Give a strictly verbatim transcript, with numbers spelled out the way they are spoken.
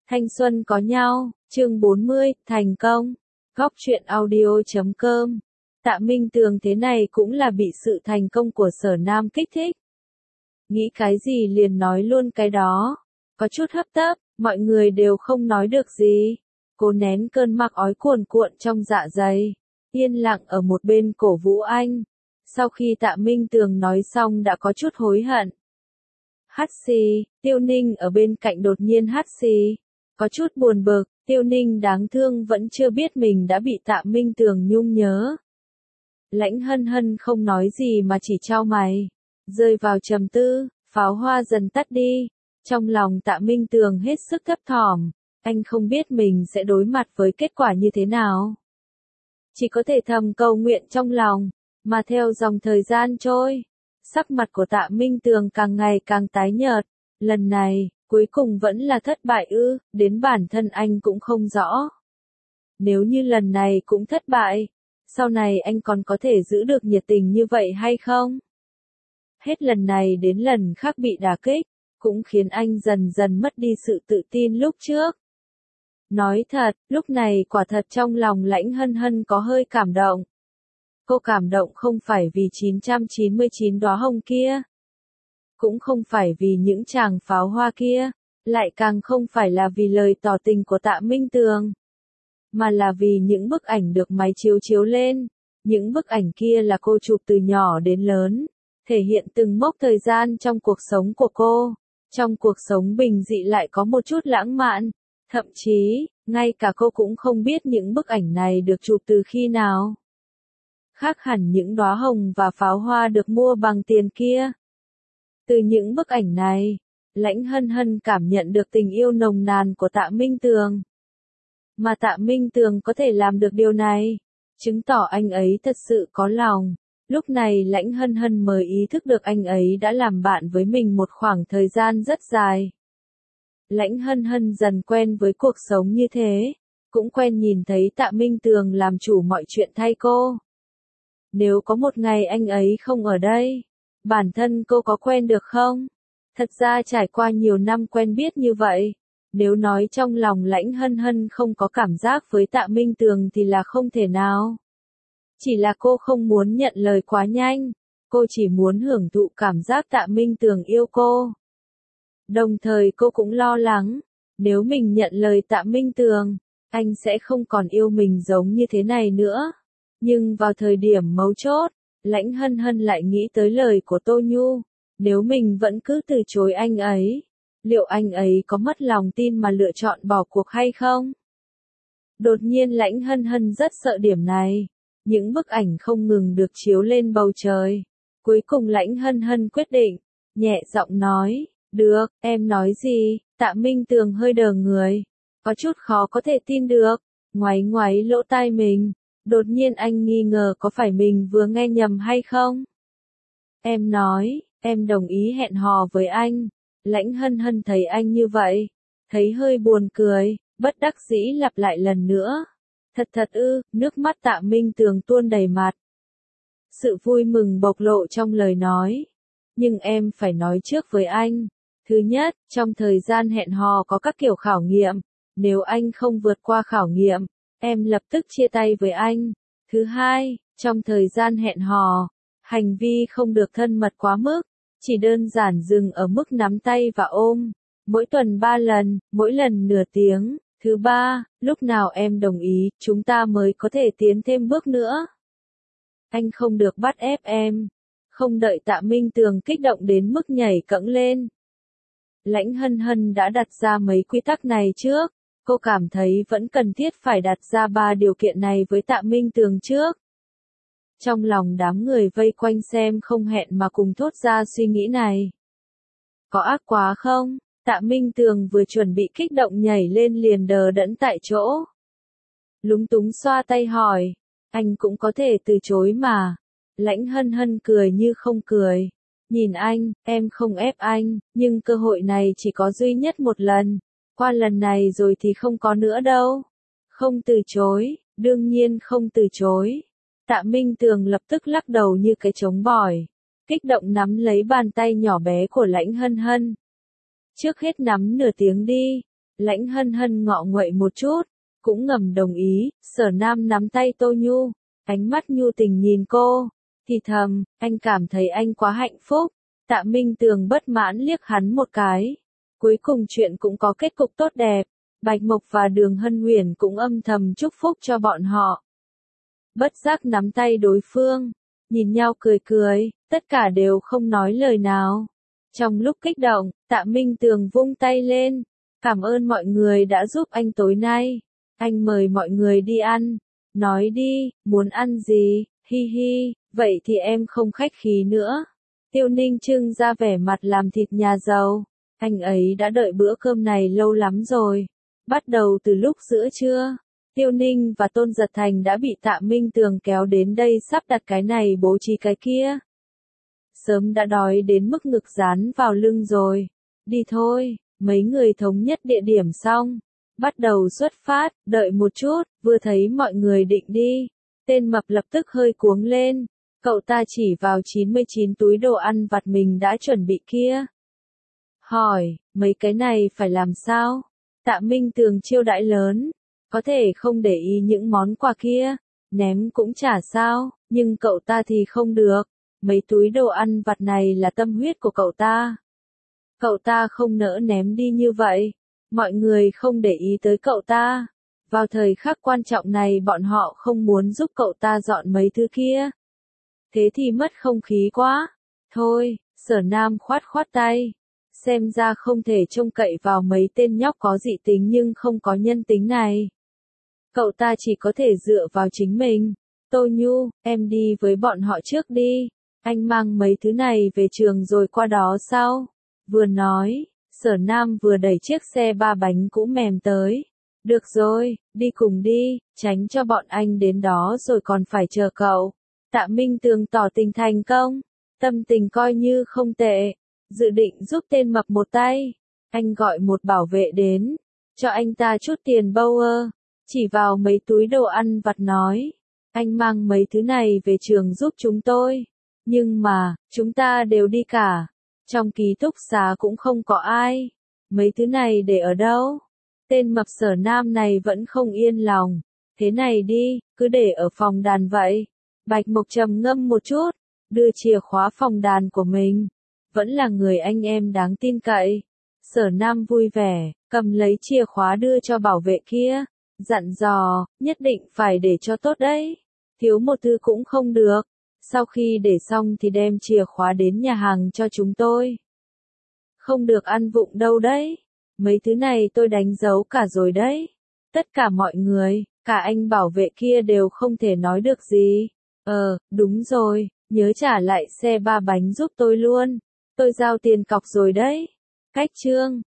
Thanh xuân có nhau, chương bốn mươi, thành công. Góc truyện audio chấm com. Tạ Minh Tường thế này cũng là bị sự thành công của Sở Nam kích thích. Nghĩ cái gì liền nói luôn cái đó. Có chút hấp tấp, mọi người đều không nói được gì. Cố nén cơn mặc ói cuồn cuộn trong dạ dày. Yên lặng ở một bên cổ vũ anh. Sau khi Tạ Minh Tường nói xong đã có chút hối hận. Hắt xì, Tiêu Ninh ở bên cạnh đột nhiên hắt xì. Có chút buồn bực, Tiêu Ninh đáng thương vẫn chưa biết mình đã bị Tạ Minh Tường nhung nhớ. Lãnh Hân Hân không nói gì mà chỉ chau mày, rơi vào trầm tư, pháo hoa dần tắt đi. Trong lòng Tạ Minh Tường hết sức thấp thỏm, anh không biết mình sẽ đối mặt với kết quả như thế nào. Chỉ có thể thầm cầu nguyện trong lòng, mà theo dòng thời gian trôi, sắc mặt của Tạ Minh Tường càng ngày càng tái nhợt. Lần này, cuối cùng vẫn là thất bại ư, đến bản thân anh cũng không rõ. Nếu như lần này cũng thất bại, sau này anh còn có thể giữ được nhiệt tình như vậy hay không? Hết lần này đến lần khác bị đả kích, cũng khiến anh dần dần mất đi sự tự tin lúc trước. Nói thật, lúc này quả thật trong lòng Lãnh Hân Hân có hơi cảm động. Cô cảm động không phải vì chín trăm chín mươi chín đóa hồng kia, cũng không phải vì những tràng pháo hoa kia, lại càng không phải là vì lời tỏ tình của Tạ Minh Tường, mà là vì những bức ảnh được máy chiếu chiếu lên. Những bức ảnh kia là cô chụp từ nhỏ đến lớn, thể hiện từng mốc thời gian trong cuộc sống của cô. Trong cuộc sống bình dị lại có một chút lãng mạn, thậm chí, ngay cả cô cũng không biết những bức ảnh này được chụp từ khi nào. Khác hẳn những đóa hồng và pháo hoa được mua bằng tiền kia. Từ những bức ảnh này, Lãnh Hân Hân cảm nhận được tình yêu nồng nàn của Tạ Minh Tường. Mà Tạ Minh Tường có thể làm được điều này, chứng tỏ anh ấy thật sự có lòng. Lúc này Lãnh Hân Hân mới ý thức được anh ấy đã làm bạn với mình một khoảng thời gian rất dài. Lãnh Hân Hân dần quen với cuộc sống như thế, cũng quen nhìn thấy Tạ Minh Tường làm chủ mọi chuyện thay cô. Nếu có một ngày anh ấy không ở đây, bản thân cô có quen được không? Thật ra trải qua nhiều năm quen biết như vậy, nếu nói trong lòng Lãnh Hân Hân không có cảm giác với Tạ Minh Tường thì là không thể nào. Chỉ là cô không muốn nhận lời quá nhanh, cô chỉ muốn hưởng thụ cảm giác Tạ Minh Tường yêu cô. Đồng thời cô cũng lo lắng, nếu mình nhận lời Tạ Minh Tường, anh sẽ không còn yêu mình giống như thế này nữa. Nhưng vào thời điểm mấu chốt, Lãnh Hân Hân lại nghĩ tới lời của Tô Nhu, nếu mình vẫn cứ từ chối anh ấy, liệu anh ấy có mất lòng tin mà lựa chọn bỏ cuộc hay không? Đột nhiên Lãnh Hân Hân rất sợ điểm này, những bức ảnh không ngừng được chiếu lên bầu trời. Cuối cùng Lãnh Hân Hân quyết định, nhẹ giọng nói, được, em nói gì? Tạ Minh Tường hơi đờ người, có chút khó có thể tin được, ngoáy ngoáy lỗ tai mình. Đột nhiên anh nghi ngờ có phải mình vừa nghe nhầm hay không? Em nói, em đồng ý hẹn hò với anh. Lãnh Hân Hân thấy anh như vậy, thấy hơi buồn cười, bất đắc dĩ lặp lại lần nữa. Thật thật ư, nước mắt Tạ Minh Tường tuôn đầy mặt. Sự vui mừng bộc lộ trong lời nói. Nhưng em phải nói trước với anh. Thứ nhất, trong thời gian hẹn hò có các kiểu khảo nghiệm. Nếu anh không vượt qua khảo nghiệm, em lập tức chia tay với anh. Thứ hai, trong thời gian hẹn hò, hành vi không được thân mật quá mức, chỉ đơn giản dừng ở mức nắm tay và ôm. Mỗi tuần ba lần, mỗi lần nửa tiếng. Thứ ba, lúc nào em đồng ý, chúng ta mới có thể tiến thêm bước nữa. Anh không được bắt ép em. Không đợi Tạ Minh Tường kích động đến mức nhảy cẫng lên. Lãnh Hân Hân đã đặt ra mấy quy tắc này trước. Cô cảm thấy vẫn cần thiết phải đặt ra ba điều kiện này với Tạ Minh Tường trước. Trong lòng đám người vây quanh xem không hẹn mà cùng thốt ra suy nghĩ này. Có ác quá không? Tạ Minh Tường vừa chuẩn bị kích động nhảy lên liền đờ đẫn tại chỗ. Lúng túng xoa tay hỏi, anh cũng có thể từ chối mà. Lãnh Hân Hân cười như không cười. Nhìn anh, em không ép anh, nhưng cơ hội này chỉ có duy nhất một lần. Qua lần này rồi thì không có nữa đâu. Không từ chối, đương nhiên không từ chối. Tạ Minh Tường lập tức lắc đầu như cái trống bỏi, kích động nắm lấy bàn tay nhỏ bé của Lãnh Hân Hân. Trước hết nắm nửa tiếng đi, Lãnh Hân Hân ngọ nguậy một chút, cũng ngầm đồng ý. Sở Nam nắm tay Tô Nhu, ánh mắt nhu tình nhìn cô, thì thầm, anh cảm thấy anh quá hạnh phúc. Tạ Minh Tường bất mãn liếc hắn một cái. Cuối cùng chuyện cũng có kết cục tốt đẹp. Bạch Mộc và Đường Hân Huyền cũng âm thầm chúc phúc cho bọn họ. Bất giác nắm tay đối phương, nhìn nhau cười cười, tất cả đều không nói lời nào. Trong lúc kích động, Tạ Minh Tường vung tay lên, cảm ơn mọi người đã giúp anh tối nay. Anh mời mọi người đi ăn. Nói đi, muốn ăn gì, hi hi, vậy thì em không khách khí nữa. Tiêu Ninh trưng ra vẻ mặt làm thịt nhà giàu. Anh ấy đã đợi bữa cơm này lâu lắm rồi. Bắt đầu từ lúc giữa trưa, Tiêu Ninh và Tôn Giật Thành đã bị Tạ Minh Tường kéo đến đây sắp đặt cái này bố trí cái kia. Sớm đã đói đến mức ngực dán vào lưng rồi. Đi thôi, mấy người thống nhất địa điểm xong. Bắt đầu xuất phát, đợi một chút, vừa thấy mọi người định đi. Tên mập lập tức hơi cuống lên. Cậu ta chỉ vào chín mươi chín túi đồ ăn vặt mình đã chuẩn bị kia. Hỏi, mấy cái này phải làm sao? Tạ Minh Tường chiêu đãi lớn. Có thể không để ý những món quà kia. Ném cũng chả sao, nhưng cậu ta thì không được. Mấy túi đồ ăn vặt này là tâm huyết của cậu ta. Cậu ta không nỡ ném đi như vậy. Mọi người không để ý tới cậu ta. Vào thời khắc quan trọng này bọn họ không muốn giúp cậu ta dọn mấy thứ kia. Thế thì mất không khí quá. Thôi, Sở Nam khoát khoát tay. Xem ra không thể trông cậy vào mấy tên nhóc có dị tính nhưng không có nhân tính này. Cậu ta chỉ có thể dựa vào chính mình. Tô Nhu, em đi với bọn họ trước đi. Anh mang mấy thứ này về trường rồi qua đó sau. Vừa nói, Sở Nam vừa đẩy chiếc xe ba bánh cũ mềm tới. Được rồi, đi cùng đi, tránh cho bọn anh đến đó rồi còn phải chờ cậu. Tạ Minh Tường tỏ tình thành công. Tâm tình coi như không tệ. Dự định giúp tên mập một tay. Anh gọi một bảo vệ đến. Cho anh ta chút tiền Bauer. Chỉ vào mấy túi đồ ăn vặt nói. Anh mang mấy thứ này về trường giúp chúng tôi. Nhưng mà, chúng ta đều đi cả. Trong ký túc xá cũng không có ai. Mấy thứ này để ở đâu? Tên mập Sở Nam này vẫn không yên lòng. Thế này đi, cứ để ở phòng đàn vậy. Bạch Mộc trầm ngâm một chút. Đưa chìa khóa phòng đàn của mình. Vẫn là người anh em đáng tin cậy. Sở Nam vui vẻ, cầm lấy chìa khóa đưa cho bảo vệ kia. Dặn dò, nhất định phải để cho tốt đấy. Thiếu một thứ cũng không được. Sau khi để xong thì đem chìa khóa đến nhà hàng cho chúng tôi. Không được ăn vụng đâu đấy. Mấy thứ này tôi đánh dấu cả rồi đấy. Tất cả mọi người, cả anh bảo vệ kia đều không thể nói được gì. Ờ, đúng rồi, nhớ trả lại xe ba bánh giúp tôi luôn. Tôi giao tiền cọc rồi đấy. Cách chương